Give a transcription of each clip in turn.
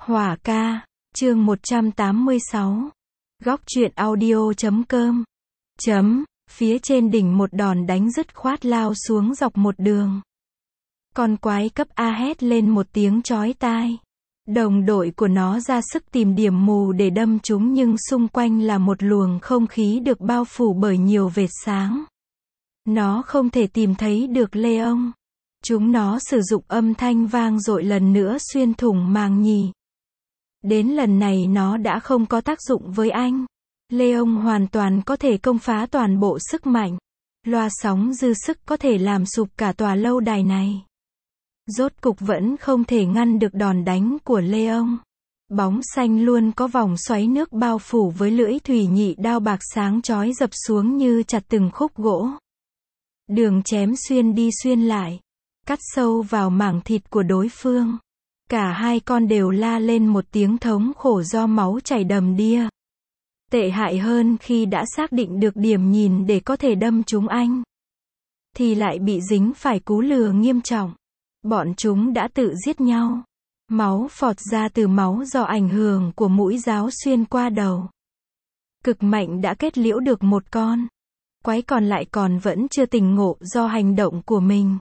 Hỏa ca, chương 186. Góc truyện audio.com. Phía trên đỉnh một đòn đánh dứt khoát lao xuống dọc một đường. Con quái cấp A hét lên một tiếng chói tai. Đồng đội của nó ra sức tìm điểm mù để đâm chúng nhưng xung quanh là một luồng không khí được bao phủ bởi nhiều vệt sáng. Nó không thể tìm thấy được Leon. Chúng nó sử dụng âm thanh vang dội lần nữa xuyên thủng màng nhì. Đến lần này nó đã không có tác dụng với anh. Leon hoàn toàn có thể công phá toàn bộ sức mạnh. Loa sóng dư sức có thể làm sụp cả tòa lâu đài này. Rốt cục vẫn không thể ngăn được đòn đánh của Leon. Bóng xanh luôn có vòng xoáy nước bao phủ với lưỡi thủy nhị đao bạc sáng chói dập xuống như chặt từng khúc gỗ. Đường chém xuyên đi xuyên lại, cắt sâu vào mảng thịt của đối phương. Cả hai con đều la lên một tiếng thống khổ do máu chảy đầm đìa. Tệ hại hơn khi đã xác định được điểm nhìn để có thể đâm chúng anh, thì lại bị dính phải cú lừa nghiêm trọng. Bọn chúng đã tự giết nhau. Máu phọt ra từ máu do ảnh hưởng của mũi giáo xuyên qua đầu. Cực mạnh đã kết liễu được một con. Quái còn lại còn vẫn chưa tỉnh ngộ do hành động của mình.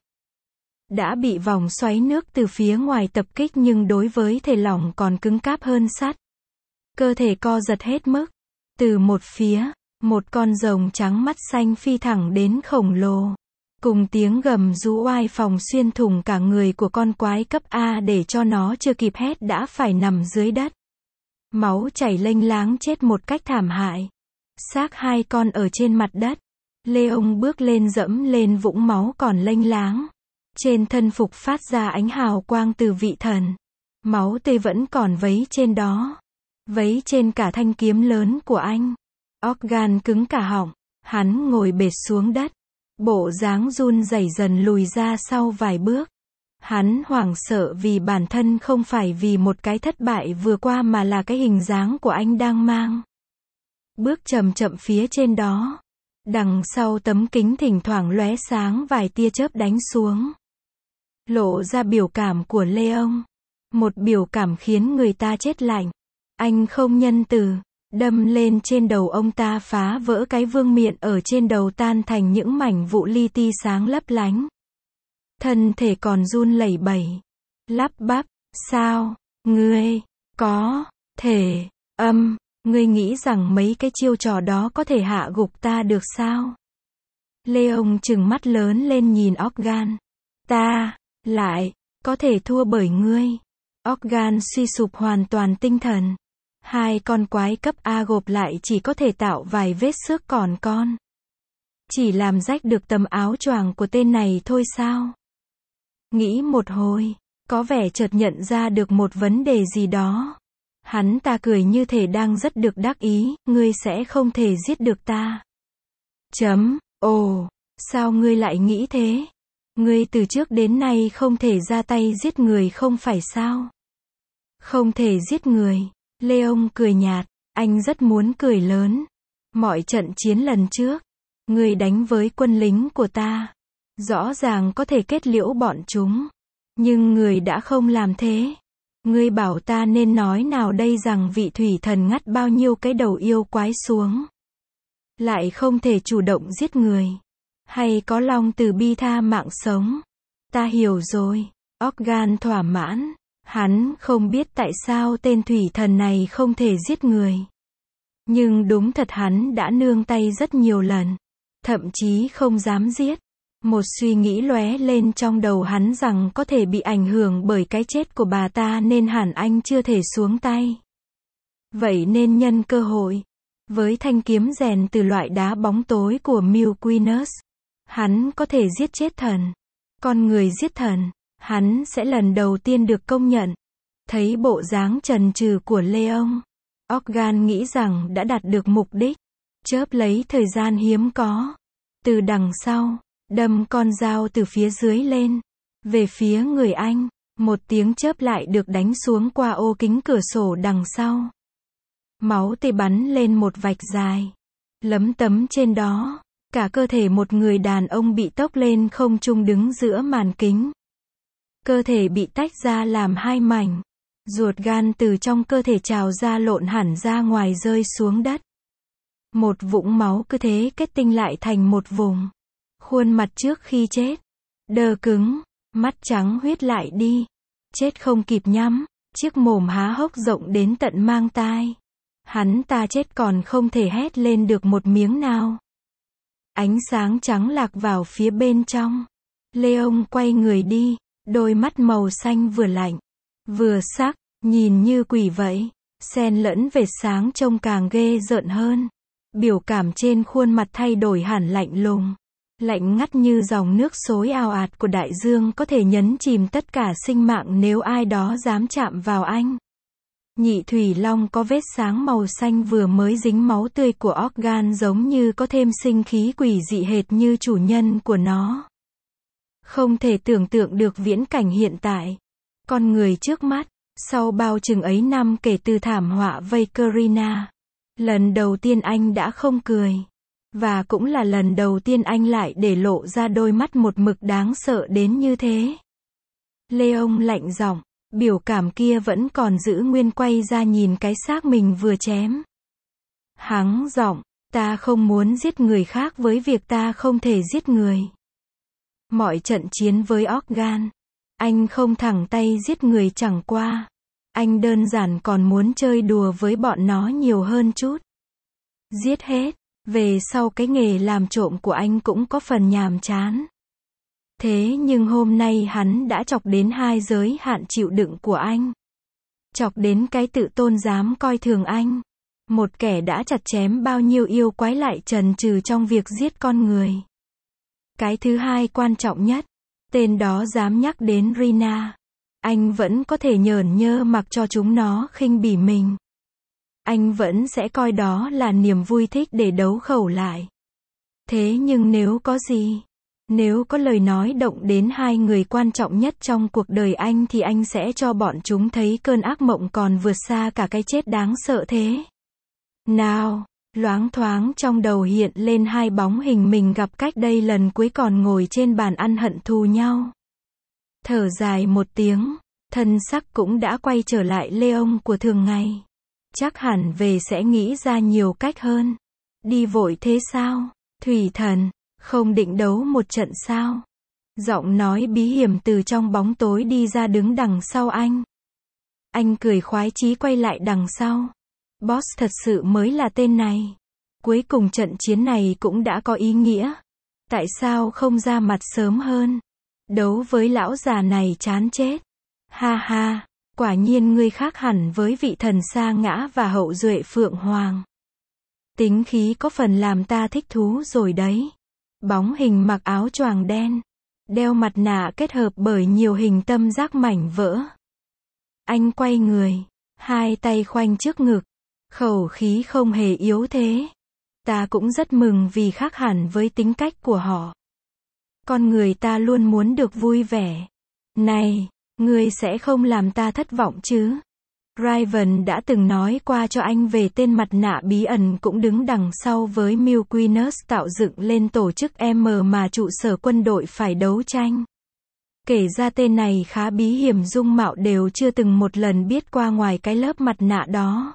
Đã bị vòng xoáy nước từ phía ngoài tập kích nhưng đối với thể lỏng còn cứng cáp hơn sắt. Cơ thể co giật hết mức. Từ một phía, một con rồng trắng mắt xanh phi thẳng đến khổng lồ. Cùng tiếng gầm rú oai phòng xuyên thủng cả người của con quái cấp A để cho nó chưa kịp hét đã phải nằm dưới đất. Máu chảy lênh láng chết một cách thảm hại. Xác hai con ở trên mặt đất. Leon bước lên dẫm lên vũng máu còn lênh láng. Trên thân phục phát ra ánh hào quang từ vị thần. Máu tươi vẫn còn vấy trên đó. Vấy trên cả thanh kiếm lớn của anh. Organ cứng cả họng. Hắn ngồi bệt xuống đất. Bộ dáng run rẩy dần lùi ra sau vài bước. Hắn hoảng sợ vì bản thân không phải vì một cái thất bại vừa qua mà là cái hình dáng của anh đang mang. Bước chậm chậm phía trên đó. Đằng sau tấm kính thỉnh thoảng lóe sáng vài tia chớp đánh xuống. Lộ ra biểu cảm của Leon. Một biểu cảm khiến người ta chết lạnh. Anh không nhân từ. Đâm lên trên đầu ông ta phá vỡ cái vương miện ở trên đầu tan thành những mảnh vụn li ti sáng lấp lánh. Thân thể còn run lẩy bẩy. Lắp bắp, sao, ngươi, có, thể, ngươi nghĩ rằng mấy cái chiêu trò đó có thể hạ gục ta được sao? Leon trừng mắt lớn lên nhìn Organ. Ta, lại, có thể thua bởi ngươi. Organ suy sụp hoàn toàn tinh thần. Hai con quái cấp A gộp lại chỉ có thể tạo vài vết xước còn con. Chỉ làm rách được tấm áo choàng của tên này thôi sao? Nghĩ một hồi, có vẻ chợt nhận ra được một vấn đề gì đó. Hắn ta cười như thể đang rất được đắc ý, ngươi sẽ không thể giết được ta. Ồ, sao ngươi lại nghĩ thế? Ngươi từ trước đến nay không thể ra tay giết người không phải sao? Không thể giết người. Leon cười nhạt, anh rất muốn cười lớn. Mọi trận chiến lần trước, ngươi đánh với quân lính của ta, rõ ràng có thể kết liễu bọn chúng. Nhưng người đã không làm thế. Ngươi bảo ta nên nói nào đây rằng vị thủy thần ngắt bao nhiêu cái đầu yêu quái xuống. Lại không thể chủ động giết người. Hay có lòng từ bi tha mạng sống. Ta hiểu rồi. Organ thỏa mãn. Hắn không biết tại sao tên thủy thần này không thể giết người. Nhưng đúng thật hắn đã nương tay rất nhiều lần. Thậm chí không dám giết. Một suy nghĩ lóe lên trong đầu hắn rằng có thể bị ảnh hưởng bởi cái chết của bà ta nên hẳn anh chưa thể xuống tay. Vậy nên nhân cơ hội. Với thanh kiếm rèn từ loại đá bóng tối của Milquinus, hắn có thể giết chết thần. Con người giết thần. Hắn sẽ lần đầu tiên được công nhận. Thấy bộ dáng chần chừ của Leon, Organ nghĩ rằng đã đạt được mục đích. Chớp lấy thời gian hiếm có. Từ đằng sau, đâm con dao từ phía dưới lên. Về phía người anh, một tiếng chớp lại được đánh xuống qua ô kính cửa sổ đằng sau. Máu tươi bắn lên một vạch dài. Lấm tấm trên đó, cả cơ thể một người đàn ông bị tốc lên không trung đứng giữa màn kính. Cơ thể bị tách ra làm hai mảnh. Ruột gan từ trong cơ thể trào ra lộn hẳn ra ngoài rơi xuống đất. Một vũng máu cứ thế kết tinh lại thành một vùng. Khuôn mặt trước khi chết. Đơ cứng. Mắt trắng huyết lại đi. Chết không kịp nhắm. Chiếc mồm há hốc rộng đến tận mang tai. Hắn ta chết còn không thể hét lên được một miếng nào. Ánh sáng trắng lạc vào phía bên trong. Leon quay người đi. Đôi mắt màu xanh vừa lạnh, vừa sắc, nhìn như quỷ vậy. Xen lẫn vệt sáng trông càng ghê rợn hơn. Biểu cảm trên khuôn mặt thay đổi hẳn lạnh lùng. Lạnh ngắt như dòng nước xối ào ạt của đại dương có thể nhấn chìm tất cả sinh mạng nếu ai đó dám chạm vào anh. Nhị thủy long có vết sáng màu xanh vừa mới dính máu tươi của organ giống như có thêm sinh khí quỷ dị hệt như chủ nhân của nó. Không thể tưởng tượng được viễn cảnh hiện tại. Con người trước mắt, sau bao chừng ấy năm kể từ thảm họa vây Karina. Lần đầu tiên anh đã không cười. Và cũng là lần đầu tiên anh lại để lộ ra đôi mắt một mực đáng sợ đến như thế. Leon lạnh giọng, biểu cảm kia vẫn còn giữ nguyên quay ra nhìn cái xác mình vừa chém. Hắng giọng, ta không muốn giết người khác với việc ta không thể giết người. Mọi trận chiến với organ, anh không thẳng tay giết người chẳng qua. Anh đơn giản còn muốn chơi đùa với bọn nó nhiều hơn chút. Giết hết, về sau cái nghề làm trộm của anh cũng có phần nhàm chán. Thế nhưng hôm nay hắn đã chọc đến hai giới hạn chịu đựng của anh. Chọc đến cái tự tôn dám coi thường anh. Một kẻ đã chặt chém bao nhiêu yêu quái lại chần chừ trong việc giết con người. Cái thứ hai quan trọng nhất, tên đó dám nhắc đến Rina. Anh vẫn có thể nhởn nhơ mặc cho chúng nó khinh bỉ mình. Anh vẫn sẽ coi đó là niềm vui thích để đấu khẩu lại. Thế nhưng nếu có lời nói động đến hai người quan trọng nhất trong cuộc đời anh thì anh sẽ cho bọn chúng thấy cơn ác mộng còn vượt xa cả cái chết đáng sợ thế. Nào, loáng thoáng trong đầu hiện lên hai bóng hình mình gặp cách đây lần cuối còn ngồi trên bàn ăn hận thù nhau. Thở dài một tiếng, thân sắc cũng đã quay trở lại Leon của thường ngày. Chắc hẳn về sẽ nghĩ ra nhiều cách hơn. Đi vội thế sao? Thủy thần, không định đấu một trận sao? Giọng nói bí hiểm từ trong bóng tối đi ra đứng đằng sau anh. Anh cười khoái chí quay lại đằng sau. Boss thật sự mới là tên này. Cuối cùng trận chiến này cũng đã có ý nghĩa. Tại sao không ra mặt sớm hơn? Đấu với lão già này chán chết. Ha ha, quả nhiên ngươi khác hẳn với vị thần sa ngã và hậu duệ Phượng Hoàng. Tính khí có phần làm ta thích thú rồi đấy. Bóng hình mặc áo choàng đen, đeo mặt nạ kết hợp bởi nhiều hình tam giác mảnh vỡ. Anh quay người, hai tay khoanh trước ngực, khẩu khí không hề yếu thế. Ta cũng rất mừng vì khác hẳn với tính cách của họ. Con người ta luôn muốn được vui vẻ. Này, ngươi sẽ không làm ta thất vọng chứ? Raven đã từng nói qua cho anh về tên mặt nạ bí ẩn cũng đứng đằng sau với Milquinus tạo dựng lên tổ chức M mà trụ sở quân đội phải đấu tranh. Kể ra tên này khá bí hiểm, dung mạo đều chưa từng một lần biết qua ngoài cái lớp mặt nạ đó.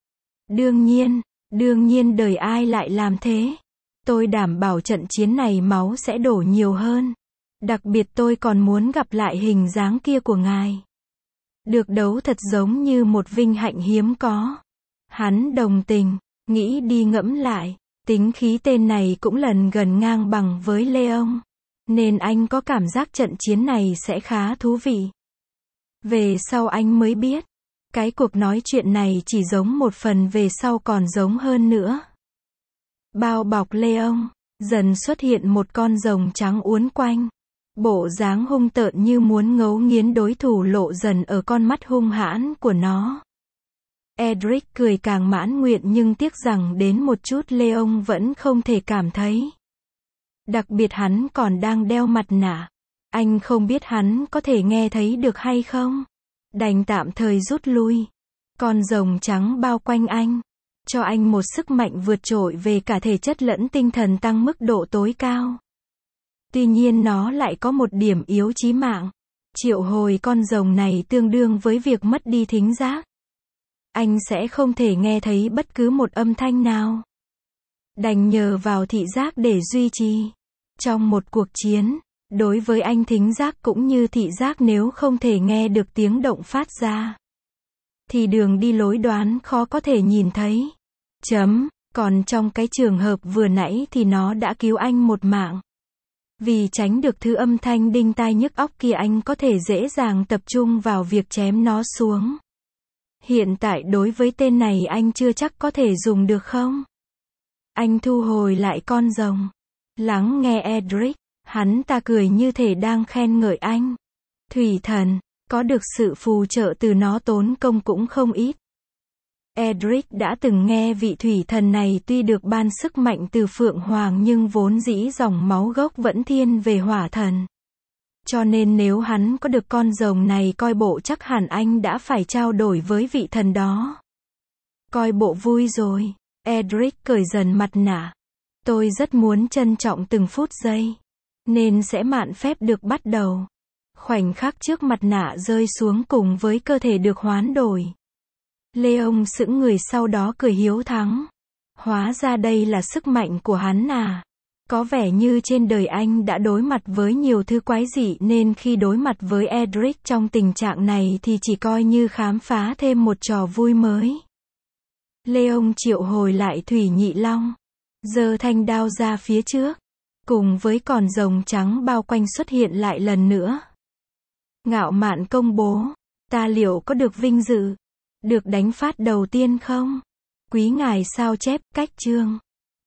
Đương nhiên đời ai lại làm thế. Tôi đảm bảo trận chiến này máu sẽ đổ nhiều hơn. Đặc biệt tôi còn muốn gặp lại hình dáng kia của ngài. Được đấu thật giống như một vinh hạnh hiếm có. Hắn đồng tình, nghĩ đi ngẫm lại, tính khí tên này cũng lần gần ngang bằng với Leon. Nên anh có cảm giác trận chiến này sẽ khá thú vị. Về sau anh mới biết, cái cuộc nói chuyện này chỉ giống một phần, về sau còn giống hơn nữa. Bao bọc Leon, dần xuất hiện một con rồng trắng uốn quanh. Bộ dáng hung tợn như muốn ngấu nghiến đối thủ lộ dần ở con mắt hung hãn của nó. Edric cười càng mãn nguyện nhưng tiếc rằng đến một chút Leon vẫn không thể cảm thấy. Đặc biệt hắn còn đang đeo mặt nạ. Anh không biết hắn có thể nghe thấy được hay không. Đành tạm thời rút lui. Con rồng trắng bao quanh anh, cho anh một sức mạnh vượt trội về cả thể chất lẫn tinh thần tăng mức độ tối cao. Tuy nhiên nó lại có một điểm yếu chí mạng. Triệu hồi con rồng này tương đương với việc mất đi thính giác. Anh sẽ không thể nghe thấy bất cứ một âm thanh nào. Đành nhờ vào thị giác để duy trì. Trong một cuộc chiến, đối với anh thính giác cũng như thị giác nếu không thể nghe được tiếng động phát ra, thì đường đi lối đoán khó có thể nhìn thấy. Còn trong cái trường hợp vừa nãy thì nó đã cứu anh một mạng. Vì tránh được thứ âm thanh đinh tai nhức óc kia anh có thể dễ dàng tập trung vào việc chém nó xuống. Hiện tại đối với tên này anh chưa chắc có thể dùng được không? Anh thu hồi lại con rồng. Lắng nghe Edric. Hắn ta cười như thể đang khen ngợi anh. Thủy thần, có được sự phù trợ từ nó tốn công cũng không ít. Edric đã từng nghe vị thủy thần này tuy được ban sức mạnh từ Phượng Hoàng nhưng vốn dĩ dòng máu gốc vẫn thiên về hỏa thần. Cho nên nếu hắn có được con rồng này coi bộ chắc hẳn anh đã phải trao đổi với vị thần đó. Coi bộ vui rồi. Edric cởi dần mặt nạ. Tôi rất muốn trân trọng từng phút giây. Nên sẽ mạn phép được bắt đầu. Khoảnh khắc trước mặt nạ rơi xuống cùng với cơ thể được hoán đổi. Leon sững người sau đó cười hiếu thắng. Hóa ra đây là sức mạnh của hắn à. Có vẻ như trên đời anh đã đối mặt với nhiều thứ quái dị nên khi đối mặt với Edric trong tình trạng này thì chỉ coi như khám phá thêm một trò vui mới. Leon triệu hồi lại Thủy Nhị Long. Giơ thanh đao ra phía trước. Cùng với con rồng trắng bao quanh xuất hiện lại lần nữa. Ngạo mạn công bố. Ta liệu có được vinh dự được đánh phát đầu tiên không? Quý ngài sao chép cách chương.